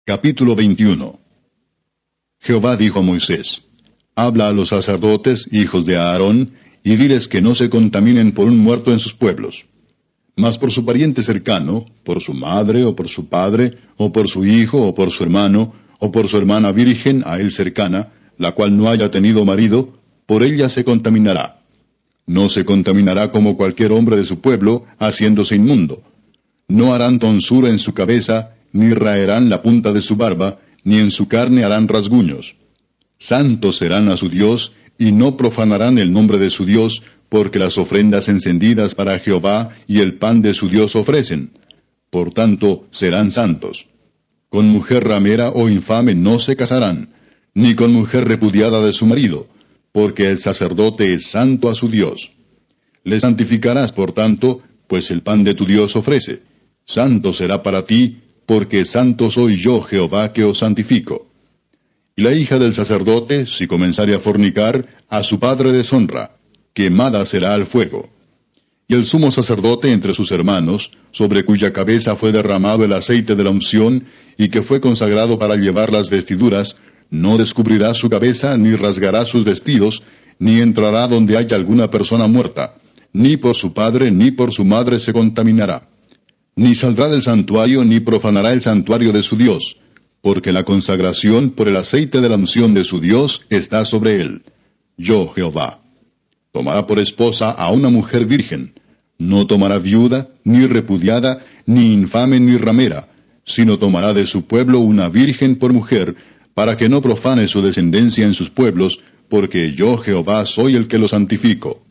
Capítulo 21. Jehová dijo a Moisés: Habla a los sacerdotes, hijos de Aarón, y diles que no se contaminen por un muerto en sus pueblos. Mas por su pariente cercano, por su madre, o por su padre, o por su hijo, o por su hermano, o por su hermana virgen a él cercana, la cual no haya tenido marido, por ella se contaminará. No se contaminará como cualquier hombre de su pueblo, haciéndose inmundo. No harán tonsura en su cabeza, ni raerán la punta de su barba, ni en su carne harán rasguños. Santos serán a su Dios, y no profanarán el nombre de su Dios, porque las ofrendas encendidas para Jehová y el pan de su Dios ofrecen. Por tanto, serán santos. Con mujer ramera o infame no se casarán, ni con mujer repudiada de su marido, porque el sacerdote es santo a su Dios. Le santificarás, por tanto, pues el pan de tu Dios ofrece. Santo será para ti, porque santo soy yo Jehová que os santifico. Y la hija del sacerdote, si comenzare a fornicar, a su padre deshonra, quemada será al fuego. Y el sumo sacerdote entre sus hermanos, sobre cuya cabeza fue derramado el aceite de la unción, y que fue consagrado para llevar las vestiduras, no descubrirá su cabeza, ni rasgará sus vestidos, ni entrará donde haya alguna persona muerta, ni por su padre ni por su madre se contaminará. Ni saldrá del santuario, ni profanará el santuario de su Dios, porque la consagración por el aceite de la unción de su Dios está sobre él. Yo, Jehová. Tomará por esposa a una mujer virgen. No tomará viuda, ni repudiada, ni infame, ni ramera, sino tomará de su pueblo una virgen por mujer, para que no profane su descendencia en sus pueblos, porque yo, Jehová, soy el que lo santifico.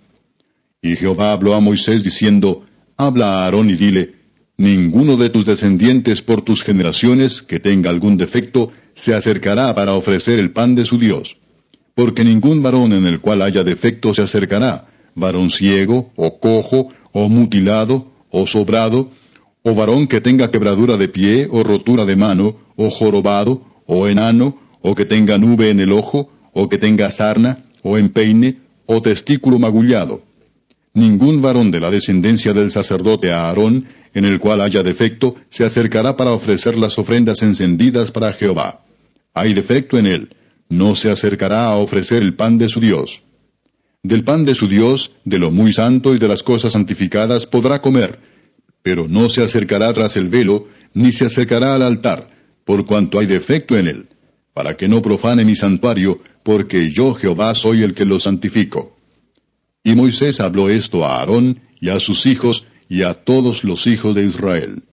Y Jehová habló a Moisés diciendo: Habla a Aarón y dile: Ninguno de tus descendientes por tus generaciones, que tenga algún defecto, se acercará para ofrecer el pan de su Dios. Porque ningún varón en el cual haya defecto se acercará, varón ciego, o cojo, o mutilado, o sobrado, o varón que tenga quebradura de pie, o rotura de mano, o jorobado, o enano, o que tenga nube en el ojo, o que tenga sarna, o empeine, o testículo magullado. Ningún varón de la descendencia del sacerdote Aarón, en el cual haya defecto, se acercará para ofrecer las ofrendas encendidas para Jehová. Hay defecto en él, no se acercará a ofrecer el pan de su Dios. Del pan de su Dios, de lo muy santo y de las cosas santificadas podrá comer, pero no se acercará tras el velo, ni se acercará al altar, por cuanto hay defecto en él, para que no profane mi santuario, porque yo Jehová soy el que lo santifico. Y Moisés habló esto a Aarón, y a sus hijos, y a todos los hijos de Israel.